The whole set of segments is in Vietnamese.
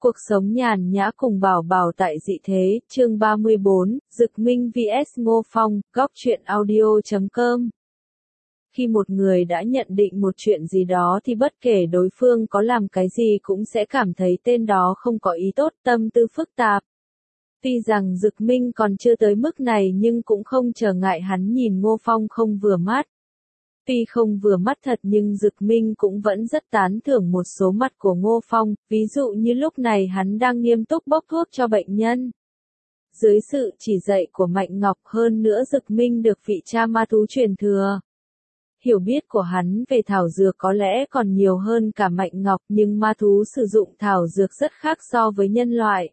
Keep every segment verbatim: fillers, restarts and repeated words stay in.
Cuộc sống nhàn nhã cùng Bảo Bảo tại dị thế, chương ba mươi bốn, Dực Minh vs Ngô Phong, góc truyện audio chấm com. Khi một người đã nhận định một chuyện gì đó thì bất kể đối phương có làm cái gì cũng sẽ cảm thấy tên đó không có ý tốt, tâm tư phức tạp. Tuy rằng Dực Minh còn chưa tới mức này nhưng cũng không trở ngại hắn nhìn Ngô Phong không vừa mắt. Tuy không vừa mắt thật nhưng Dực Minh cũng vẫn rất tán thưởng một số mặt của Ngô Phong, ví dụ như lúc này hắn đang nghiêm túc bốc thuốc cho bệnh nhân. Dưới sự chỉ dạy của Mạnh Ngọc, hơn nữa Dực Minh được vị cha ma thú truyền thừa. Hiểu biết của hắn về thảo dược có lẽ còn nhiều hơn cả Mạnh Ngọc, nhưng ma thú sử dụng thảo dược rất khác so với nhân loại.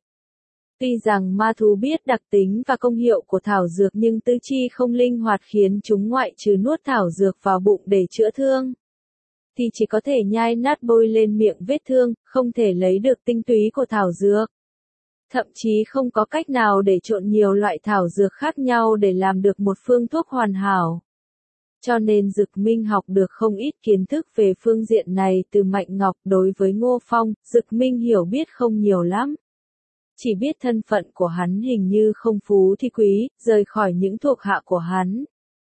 Tuy rằng ma thú biết đặc tính và công hiệu của thảo dược nhưng tứ chi không linh hoạt khiến chúng ngoại trừ nuốt thảo dược vào bụng để chữa thương, thì chỉ có thể nhai nát bôi lên miệng vết thương, không thể lấy được tinh túy của thảo dược. Thậm chí không có cách nào để trộn nhiều loại thảo dược khác nhau để làm được một phương thuốc hoàn hảo. Cho nên Dực Minh học được không ít kiến thức về phương diện này từ Mạnh Ngọc. Đối với Ngô Phong, Dực Minh hiểu biết không nhiều lắm. Chỉ biết thân phận của hắn hình như không phú thì quý, rời khỏi những thuộc hạ của hắn.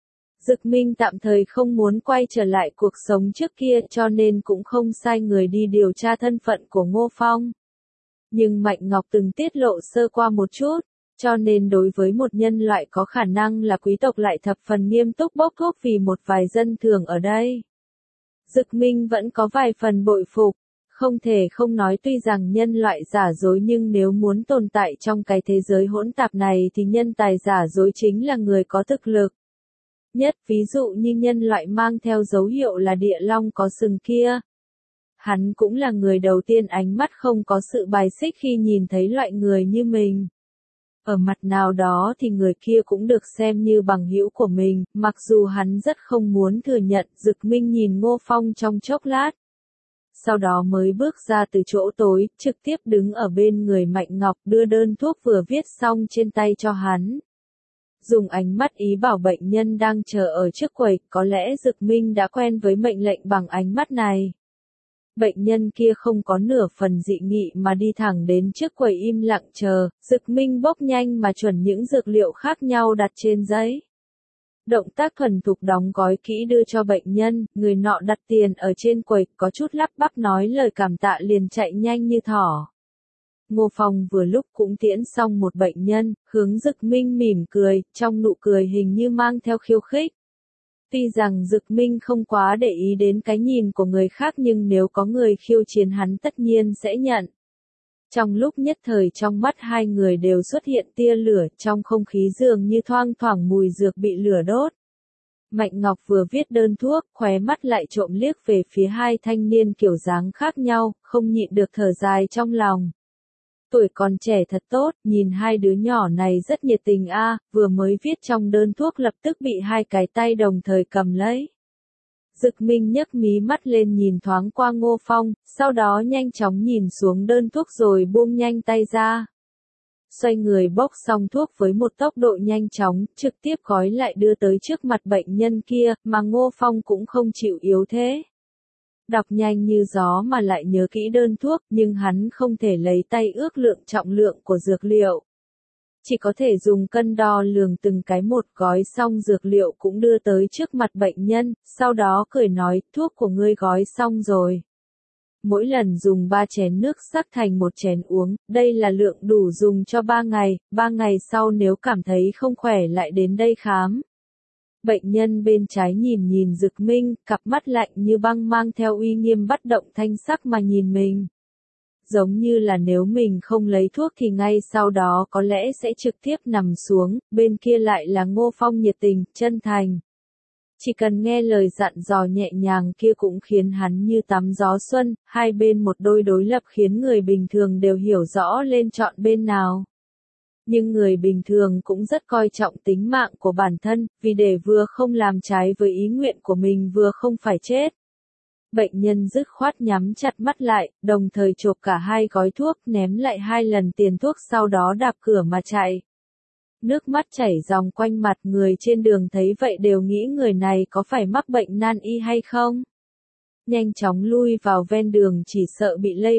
Dực Minh tạm thời không muốn quay trở lại cuộc sống trước kia cho nên cũng không sai người đi điều tra thân phận của Ngô Phong. Nhưng Mạnh Ngọc từng tiết lộ sơ qua một chút, cho nên đối với một nhân loại có khả năng là quý tộc lại thập phần nghiêm túc bốc thuốc vì một vài dân thường ở đây. Dực Minh vẫn có vài phần bội phục. Không thể không nói tuy rằng nhân loại giả dối nhưng nếu muốn tồn tại trong cái thế giới hỗn tạp này thì nhân tài giả dối chính là người có thực lực. Nhất ví dụ như nhân loại mang theo dấu hiệu là địa long có sừng kia. Hắn cũng là người đầu tiên ánh mắt không có sự bài xích khi nhìn thấy loại người như mình. Ở mặt nào đó thì người kia cũng được xem như bằng hữu của mình, mặc dù hắn rất không muốn thừa nhận. Dực Minh nhìn Ngô Phong trong chốc lát. Sau đó mới bước ra từ chỗ tối, trực tiếp đứng ở bên người Mạnh Ngọc đưa đơn thuốc vừa viết xong trên tay cho hắn. Dùng ánh mắt ý bảo bệnh nhân đang chờ ở trước quầy, có lẽ Dực Minh đã quen với mệnh lệnh bằng ánh mắt này. Bệnh nhân kia không có nửa phần dị nghị mà đi thẳng đến trước quầy im lặng chờ, Dực Minh bốc nhanh mà chuẩn những dược liệu khác nhau đặt trên giấy. Động tác thuần thục đóng gói kỹ đưa cho bệnh nhân, người nọ đặt tiền ở trên quầy, có chút lắp bắp nói lời cảm tạ liền chạy nhanh như thỏ. Ngô Phong vừa lúc cũng tiễn xong một bệnh nhân, hướng Dực Minh mỉm cười, trong nụ cười hình như mang theo khiêu khích. Tuy rằng Dực Minh không quá để ý đến cái nhìn của người khác nhưng nếu có người khiêu chiến hắn tất nhiên sẽ nhận. Trong lúc nhất thời trong mắt hai người đều xuất hiện tia lửa, trong không khí dường như thoang thoảng mùi dược bị lửa đốt. Mạnh Ngọc vừa viết đơn thuốc, khóe mắt lại trộm liếc về phía hai thanh niên kiểu dáng khác nhau, không nhịn được thở dài trong lòng. Tuổi còn trẻ thật tốt, nhìn hai đứa nhỏ này rất nhiệt tình a, vừa mới viết trong đơn thuốc lập tức bị hai cái tay đồng thời cầm lấy. Dực Minh nhấc mí mắt lên nhìn thoáng qua Ngô Phong, sau đó nhanh chóng nhìn xuống đơn thuốc rồi buông nhanh tay ra. Xoay người bốc xong thuốc với một tốc độ nhanh chóng, trực tiếp gói lại đưa tới trước mặt bệnh nhân kia, mà Ngô Phong cũng không chịu yếu thế. Đọc nhanh như gió mà lại nhớ kỹ đơn thuốc, nhưng hắn không thể lấy tay ước lượng trọng lượng của dược liệu. Chỉ có thể dùng cân đo lường từng cái một, gói xong dược liệu cũng đưa tới trước mặt bệnh nhân, sau đó cười nói, thuốc của ngươi gói xong rồi. Mỗi lần dùng ba chén nước sắc thành một chén uống, đây là lượng đủ dùng cho ba ngày, ba ngày sau nếu cảm thấy không khỏe lại đến đây khám. Bệnh nhân bên trái nhìn nhìn Dực Minh, cặp mắt lạnh như băng mang theo uy nghiêm bất động thanh sắc mà nhìn mình. Giống như là nếu mình không lấy thuốc thì ngay sau đó có lẽ sẽ trực tiếp nằm xuống, bên kia lại là Ngô Phong nhiệt tình, chân thành. Chỉ cần nghe lời dặn dò nhẹ nhàng kia cũng khiến hắn như tắm gió xuân, hai bên một đôi đối lập khiến người bình thường đều hiểu rõ lên chọn bên nào. Nhưng người bình thường cũng rất coi trọng tính mạng của bản thân, vì để vừa không làm trái với ý nguyện của mình vừa không phải chết. Bệnh nhân dứt khoát nhắm chặt mắt lại, đồng thời chộp cả hai gói thuốc, ném lại hai lần tiền thuốc sau đó đạp cửa mà chạy. Nước mắt chảy ròng quanh mặt, người trên đường thấy vậy đều nghĩ người này có phải mắc bệnh nan y hay không. Nhanh chóng lui vào ven đường chỉ sợ bị lây bệnh,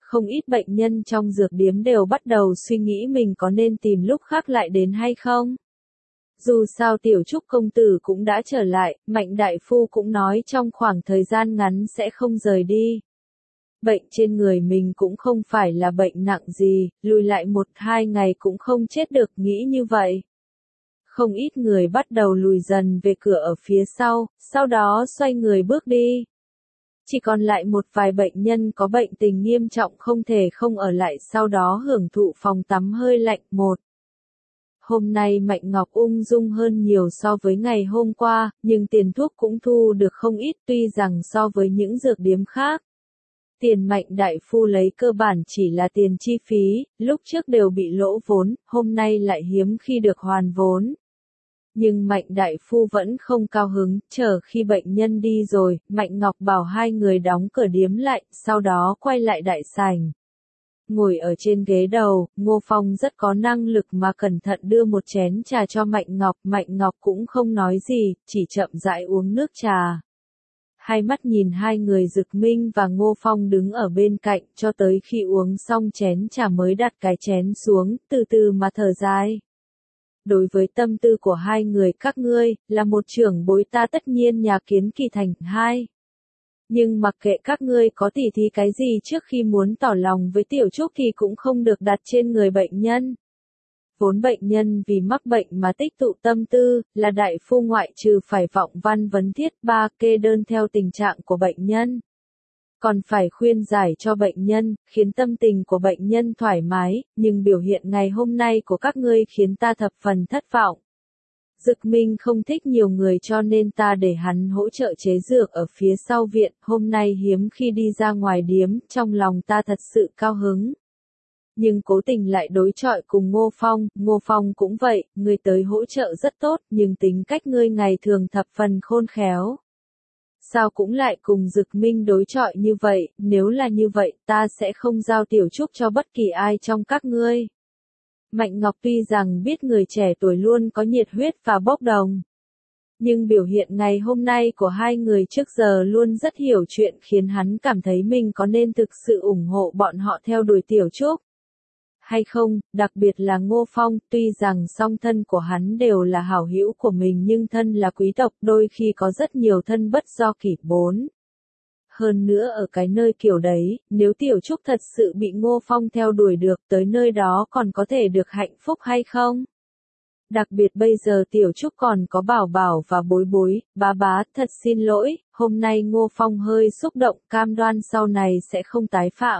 Không ít bệnh nhân trong dược điếm đều bắt đầu suy nghĩ mình có nên tìm lúc khác lại đến hay không. Dù sao Tiểu Trúc công tử cũng đã trở lại, Mạnh đại phu cũng nói trong khoảng thời gian ngắn sẽ không rời đi. Bệnh trên người mình cũng không phải là bệnh nặng gì, lùi lại một hai ngày cũng không chết được, nghĩ như vậy. Không ít người bắt đầu lùi dần về cửa ở phía sau, sau đó xoay người bước đi. Chỉ còn lại một vài bệnh nhân có bệnh tình nghiêm trọng không thể không ở lại sau đó hưởng thụ phòng tắm hơi lạnh. Một. Hôm nay Mạnh Ngọc ung dung hơn nhiều so với ngày hôm qua, nhưng tiền thuốc cũng thu được không ít, tuy rằng so với những dược điếm khác. Tiền Mạnh đại phu lấy cơ bản chỉ là tiền chi phí, lúc trước đều bị lỗ vốn, hôm nay lại hiếm khi được hoàn vốn. Nhưng Mạnh đại phu vẫn không cao hứng, chờ khi bệnh nhân đi rồi, Mạnh Ngọc bảo hai người đóng cửa điếm lại, sau đó quay lại đại sảnh. Ngồi ở trên ghế đầu, Ngô Phong rất có năng lực mà cẩn thận đưa một chén trà cho Mạnh Ngọc, Mạnh Ngọc cũng không nói gì, chỉ chậm rãi uống nước trà. Hai mắt nhìn hai người Dực Minh và Ngô Phong đứng ở bên cạnh, cho tới khi uống xong chén trà mới đặt cái chén xuống, từ từ mà thở dài. Đối với tâm tư của hai người các ngươi, là một trưởng bối ta tất nhiên nhà kiến kỳ thành. Hai. Nhưng mặc kệ các ngươi có tỉ thí cái gì trước khi muốn tỏ lòng với Tiểu Trúc thì cũng không được đặt trên người bệnh nhân. Vốn bệnh nhân vì mắc bệnh mà tích tụ tâm tư, là đại phu ngoại trừ phải vọng văn vấn thiết ba kê đơn theo tình trạng của bệnh nhân. Còn phải khuyên giải cho bệnh nhân, khiến tâm tình của bệnh nhân thoải mái, nhưng biểu hiện ngày hôm nay của các ngươi khiến ta thập phần thất vọng. Dực Minh không thích nhiều người cho nên ta để hắn hỗ trợ chế dược ở phía sau viện, hôm nay hiếm khi đi ra ngoài điếm, trong lòng ta thật sự cao hứng. Nhưng cố tình lại đối chọi cùng Ngô Phong, Ngô Phong cũng vậy, ngươi tới hỗ trợ rất tốt, nhưng tính cách ngươi ngày thường thập phần khôn khéo. Sao cũng lại cùng Dực Minh đối chọi như vậy, nếu là như vậy ta sẽ không giao Tiểu Trúc cho bất kỳ ai trong các ngươi. Mạnh Ngọc tuy rằng biết người trẻ tuổi luôn có nhiệt huyết và bốc đồng. Nhưng biểu hiện ngày hôm nay của hai người trước giờ luôn rất hiểu chuyện khiến hắn cảm thấy mình có nên thực sự ủng hộ bọn họ theo đuổi Tiểu Trúc. Hay không, đặc biệt là Ngô Phong, tuy rằng song thân của hắn đều là hảo hữu của mình nhưng thân là quý tộc đôi khi có rất nhiều thân bất do kỷ. Bốn. Hơn nữa ở cái nơi kiểu đấy, nếu Tiểu Trúc thật sự bị Ngô Phong theo đuổi được tới nơi đó còn có thể được hạnh phúc hay không? Đặc biệt bây giờ Tiểu Trúc còn có Bảo Bảo và Bối Bối, bá bá, thật xin lỗi, hôm nay Ngô Phong hơi xúc động, cam đoan sau này sẽ không tái phạm.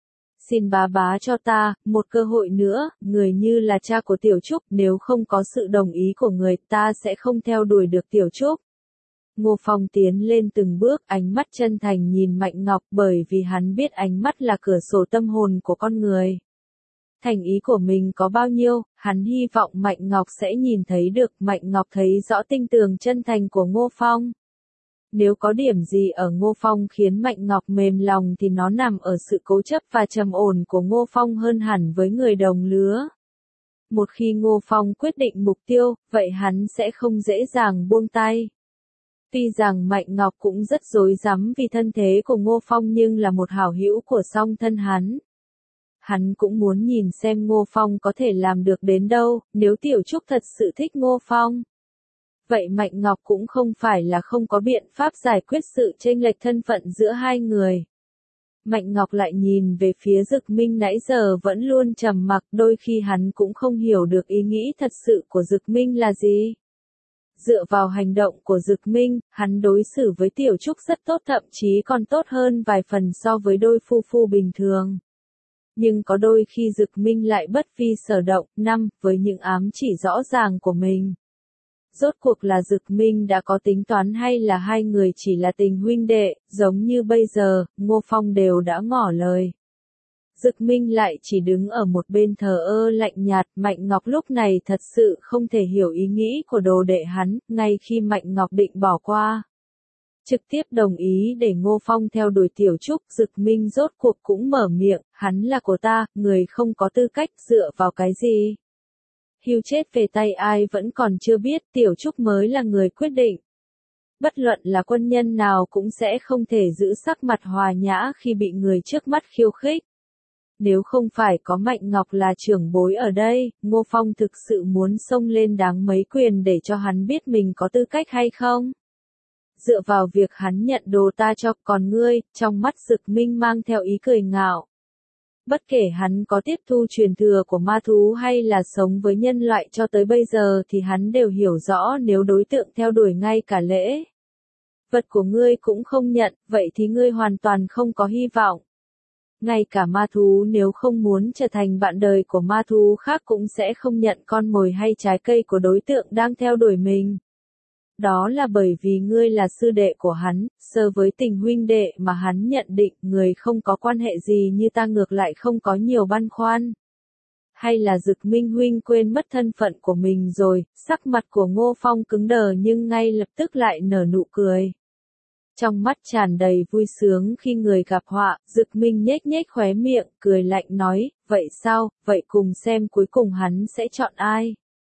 Xin bá bá cho ta, một cơ hội nữa, người như là cha của Tiểu Trúc, nếu không có sự đồng ý của người ta sẽ không theo đuổi được Tiểu Trúc. Ngô Phong tiến lên từng bước, ánh mắt chân thành nhìn Mạnh Ngọc bởi vì hắn biết ánh mắt là cửa sổ tâm hồn của con người. Thành ý của mình có bao nhiêu, hắn hy vọng Mạnh Ngọc sẽ nhìn thấy được. Mạnh Ngọc thấy rõ tinh tường chân thành của Ngô Phong. Nếu có điểm gì ở Ngô Phong khiến Mạnh Ngọc mềm lòng thì nó nằm ở sự cố chấp và trầm ổn của Ngô Phong hơn hẳn với người đồng lứa. Một khi Ngô Phong quyết định mục tiêu, vậy hắn sẽ không dễ dàng buông tay. Tuy rằng Mạnh Ngọc cũng rất rối rắm vì thân thế của Ngô Phong nhưng là một hảo hữu của song thân hắn. Hắn cũng muốn nhìn xem Ngô Phong có thể làm được đến đâu, nếu Tiểu Trúc thật sự thích Ngô Phong. Vậy Mạnh Ngọc cũng không phải là không có biện pháp giải quyết sự chênh lệch thân phận giữa hai người. Mạnh Ngọc lại nhìn về phía Dực Minh nãy giờ vẫn luôn trầm mặc, đôi khi hắn cũng không hiểu được ý nghĩ thật sự của Dực Minh là gì. Dựa vào hành động của Dực Minh, hắn đối xử với Tiểu Trúc rất tốt, thậm chí còn tốt hơn vài phần so với đôi phu phu bình thường. Nhưng có đôi khi Dực Minh lại bất vi sở động. Năm, với những ám chỉ rõ ràng của mình. Rốt cuộc là Dực Minh đã có tính toán hay là hai người chỉ là tình huynh đệ, giống như bây giờ, Ngô Phong đều đã ngỏ lời. Dực Minh lại chỉ đứng ở một bên thờ ơ lạnh nhạt. Mạnh Ngọc lúc này thật sự không thể hiểu ý nghĩ của đồ đệ hắn, ngay khi Mạnh Ngọc định bỏ qua. Trực tiếp đồng ý để Ngô Phong theo đuổi Tiểu Trúc, Dực Minh rốt cuộc cũng mở miệng, hắn là của ta, người không có tư cách, dựa vào cái gì? Hưu chết về tay ai vẫn còn chưa biết, Tiểu Trúc mới là người quyết định. Bất luận là quân nhân nào cũng sẽ không thể giữ sắc mặt hòa nhã khi bị người trước mắt khiêu khích. Nếu không phải có Mạnh Ngọc là trưởng bối ở đây, Ngô Phong thực sự muốn xông lên đáng mấy quyền để cho hắn biết mình có tư cách hay không. Dựa vào việc hắn nhận đồ ta cho, còn ngươi, trong mắt Dực Minh mang theo ý cười ngạo. Bất kể hắn có tiếp thu truyền thừa của ma thú hay là sống với nhân loại cho tới bây giờ thì hắn đều hiểu rõ nếu đối tượng theo đuổi ngay cả lễ vật của ngươi cũng không nhận, vậy thì ngươi hoàn toàn không có hy vọng. Ngay cả ma thú nếu không muốn trở thành bạn đời của ma thú khác cũng sẽ không nhận con mồi hay trái cây của đối tượng đang theo đuổi mình. Đó là bởi vì ngươi là sư đệ của hắn, sơ với tình huynh đệ mà hắn nhận định người không có quan hệ gì như ta ngược lại không có nhiều băn khoăn. Hay là Dực Minh huynh quên mất thân phận của mình rồi, sắc mặt của Ngô Phong cứng đờ nhưng ngay lập tức lại nở nụ cười. Trong mắt tràn đầy vui sướng khi người gặp họa, Dực Minh nhếch nhếch khóe miệng, cười lạnh nói, vậy sao, vậy cùng xem cuối cùng hắn sẽ chọn ai.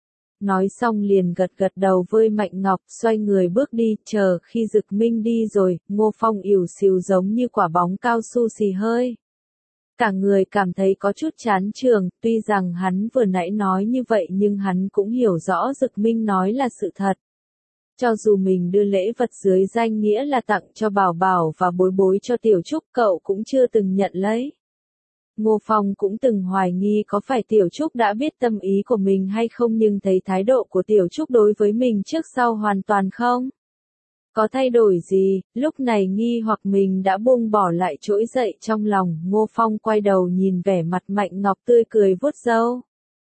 Nói xong liền gật gật đầu với Mạnh Ngọc, xoay người bước đi, chờ khi Dực Minh đi rồi, Ngô Phong ỉu xìu giống như quả bóng cao su xì hơi. Cả người cảm thấy có chút chán trường, tuy rằng hắn vừa nãy nói như vậy nhưng hắn cũng hiểu rõ Dực Minh nói là sự thật. Cho dù mình đưa lễ vật dưới danh nghĩa là tặng cho Bảo Bảo và bối bối cho Tiểu Trúc, cậu cũng chưa từng nhận lấy. Ngô Phong cũng từng hoài nghi có phải Tiểu Trúc đã biết tâm ý của mình hay không, nhưng thấy thái độ của Tiểu Trúc đối với mình trước sau hoàn toàn không có thay đổi gì, lúc này nghi hoặc mình đã buông bỏ lại trỗi dậy trong lòng. Ngô Phong quay đầu nhìn vẻ mặt Mạnh Ngọc tươi cười vuốt râu.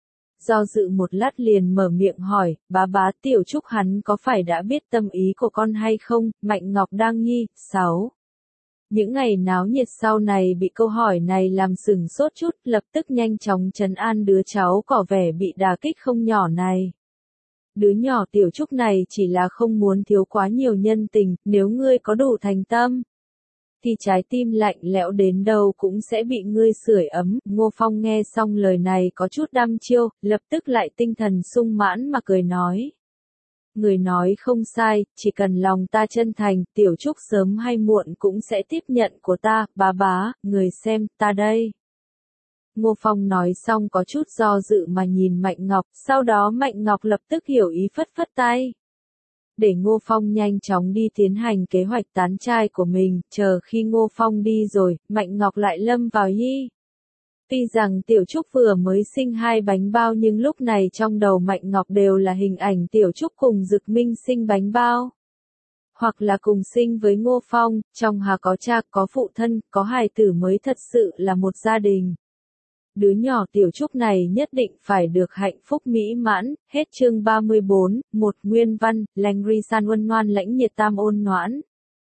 Do dự một lát liền mở miệng hỏi, bá bá Tiểu Trúc hắn có phải đã biết tâm ý của con hay không? Mạnh Ngọc đang nghi. Sáu. Những ngày náo nhiệt sau này bị câu hỏi này làm sửng sốt chút, lập tức nhanh chóng trấn an đứa cháu có vẻ bị đả kích không nhỏ này. Đứa nhỏ Tiểu Trúc này chỉ là không muốn thiếu quá nhiều nhân tình, nếu ngươi có đủ thành tâm thì trái tim lạnh lẽo đến đâu cũng sẽ bị ngươi sưởi ấm. Ngô Phong nghe xong lời này có chút đăm chiêu, lập tức lại tinh thần sung mãn mà cười nói. Người nói không sai, chỉ cần lòng ta chân thành, Tiểu Trúc sớm hay muộn cũng sẽ tiếp nhận của ta, bá bá, người xem, ta đây. Ngô Phong nói xong có chút do dự mà nhìn Mạnh Ngọc, sau đó Mạnh Ngọc lập tức hiểu ý phất phất tay. Để Ngô Phong nhanh chóng đi tiến hành kế hoạch tán trai của mình, chờ khi Ngô Phong đi rồi, Mạnh Ngọc lại lâm vào nhi. Tuy rằng Tiểu Trúc vừa mới sinh hai bánh bao nhưng lúc này trong đầu Mạnh Ngọc đều là hình ảnh Tiểu Trúc cùng Dực Minh sinh bánh bao. Hoặc là cùng sinh với Ngô Phong, trong hà có cha, có phụ thân, có hài tử mới thật sự là một gia đình. Đứa nhỏ Tiểu Trúc này nhất định phải được hạnh phúc mỹ mãn. Hết chương ba mươi bốn, một nguyên văn, lành ri san uân ngoan lãnh nhiệt tam ôn noãn.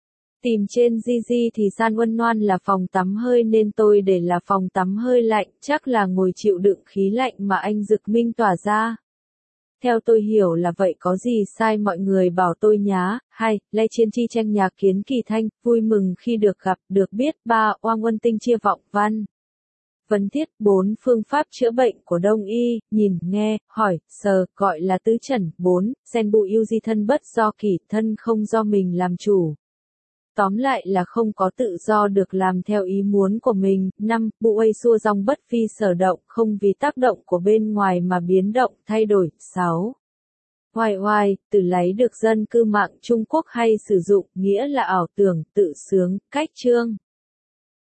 Tìm trên Gigi thì san uân ngoan là phòng tắm hơi nên tôi để là phòng tắm hơi lạnh, chắc là ngồi chịu đựng khí lạnh mà anh Dực Minh tỏa ra. Theo tôi hiểu là vậy, có gì sai mọi người bảo tôi nhá. Hai, lay chiên chi tranh nhạc kiến kỳ thanh, vui mừng khi được gặp, được biết. Ba, oang uân tinh chia vọng văn. Vấn thiết. Bốn, phương pháp chữa bệnh của Đông y, nhìn, nghe, hỏi, sờ, gọi là tứ trần. Bốn, sen bụi yêu di thân bất do kỷ, thân không do mình làm chủ. Tóm lại là không có tự do được làm theo ý muốn của mình. Năm, bụi xua dòng bất phi sở động, không vì tác động của bên ngoài mà biến động, thay đổi. Sáu. Hoài hoài, từ lấy được dân cư mạng Trung Quốc hay sử dụng, nghĩa là ảo tưởng, tự sướng, cách chương.